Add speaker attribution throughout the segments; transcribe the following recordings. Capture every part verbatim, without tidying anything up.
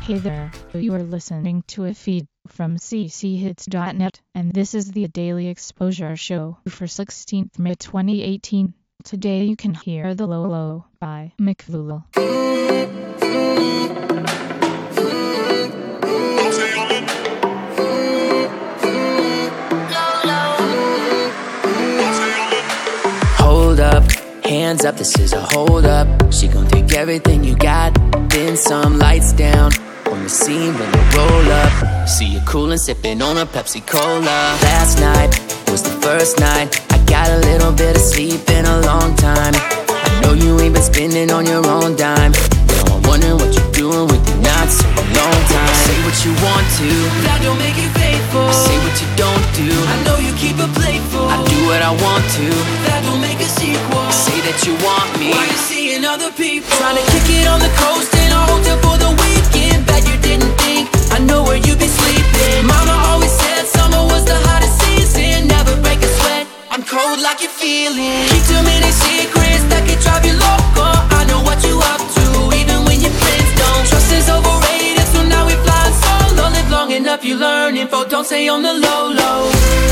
Speaker 1: Hey there, you are listening to a feed from c c hits dot net, and this is the Daily Exposure Show for sixteenth May twenty eighteen. Today you can hear The Low Low by McFool.
Speaker 2: Hold up, hands up, this is a hold up. She gon' take everything you got, then some. Lights down on the scene when you roll up. See you coolin', sippin' on a Pepsi Cola. Last night was the first night I got a little bit of sleep in a long time. I know you ain't been spending on your own dime. Now I'm wondering what you're doing with your not so long time. Say what you want to,
Speaker 3: that don't make it faithful.
Speaker 2: say what you don't do.
Speaker 3: I know you keep it playful.
Speaker 2: I do what I want to,
Speaker 3: that don't make a sequel.
Speaker 2: say that you want me.
Speaker 3: Why you seeing other people? Trying to kick it on the coast in a hotel for the weekend. Bet you didn't think I know where you be sleeping. Mama always said summer was the hottest season. Never break a sweat, I'm cold like you're feeling. Keep too many secrets that can drive you loco. I know what you up to, even when your friends don't. Trust is overrated, so now we flying solo. Live long enough, you learn info. Don't say on the low low.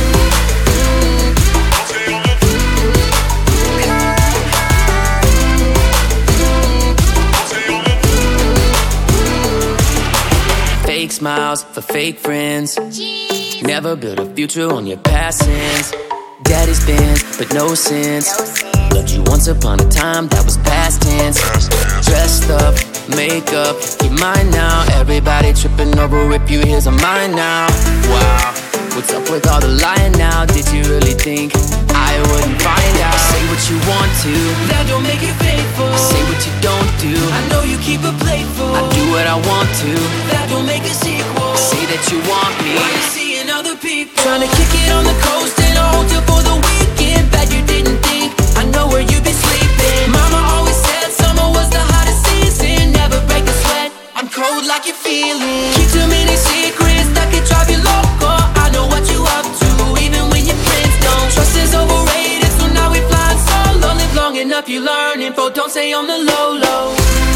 Speaker 2: Fake smiles for fake friends. Never build a future on your past sins. Daddy's been, but no sense. Loved you once upon a time, that was past tense. Dressed up, makeup, keep mine now. Everybody tripping over if you here's a mine now. Wow, what's up with all the lying now? Did you really think I wouldn't find out? Say what you want to,
Speaker 3: that don't make it faithful.
Speaker 2: say what you don't do.
Speaker 3: I know you keep it playful.
Speaker 2: I do what I want to,
Speaker 3: that don't make a sequel.
Speaker 2: say that you want me.
Speaker 3: Why you seeing other people? Trying to kick it on the coast in a hotel for the weekend. Bet you didn't think I know where you be sleeping. Mama always said summer was the hottest season. Never break a sweat, I'm cold like you're feeling. Keep too many secrets that can drive you loco. I know what you up to, even when your friends don't. Trust is overrated, so now we flying solo. Live long enough, you learn info. Don't say on the low low.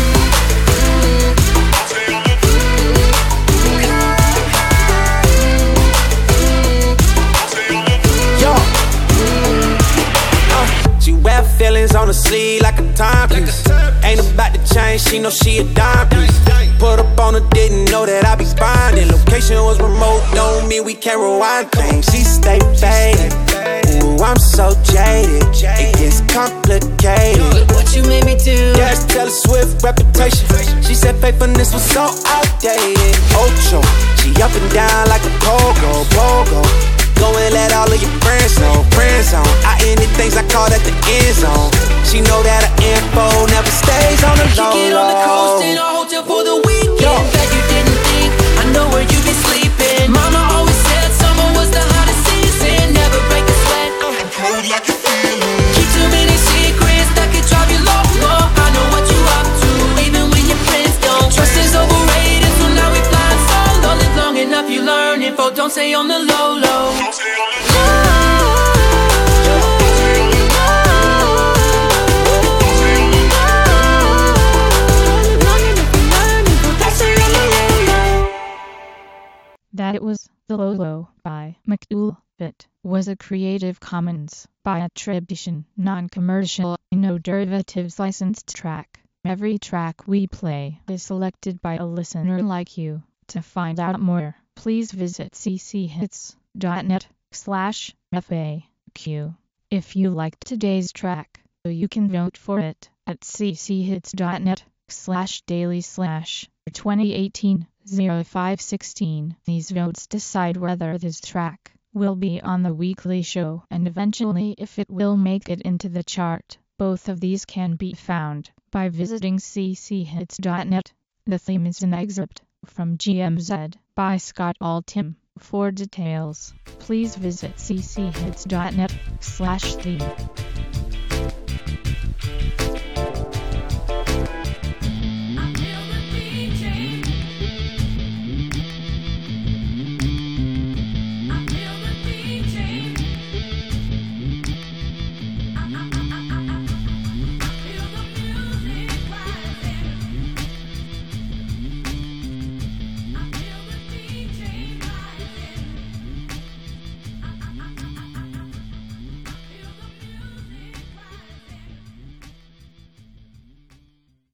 Speaker 4: She wear feelings on her sleeve like a timepiece. Ain't about to change, she know she a dime piece. Put up on her, didn't know that I be finding. Location was remote, don't mean we can't rewind things. She stay faded, ooh, I'm so jaded. It gets complicated.
Speaker 3: Look what you made me do.
Speaker 4: Gas Taylor Swift reputation. She said faithfulness was so outdated. Ocho, she up and down like a pogo, pogo. Go and let all of your friends know, friends on. I ended things, I call that the end zone. She know that her info never stays on the low.
Speaker 3: Kick it on the coast in a hotel for the weekend. Bet you didn't think I know where you be sleeping. Mama always said summer was the hottest season. Never break a sweat, I'm cold like you're feeling. Keep too many secrets that can drive you loco. I know what you up to, even when your friends don't. Trust is overrated, so now we flying solo. Live long enough, you learn info. Don't say on the low low.
Speaker 1: That it was The Low Low by McFool. It was a Creative Commons by attribution, non-commercial, no derivatives licensed track. Every track we play is selected by a listener like you. To find out more, please visit c c hits dot net slash F A Q. If you liked today's track, you can vote for it at c c hits dot net slash daily slash twenty eighteen oh five sixteen. These votes decide whether this track will be on the weekly show and eventually if it will make it into the chart. Both of these can be found by visiting c c hits dot net. The theme is an excerpt from G M Z by Scott Altham. For details, please visit c c hits dot net slash theme.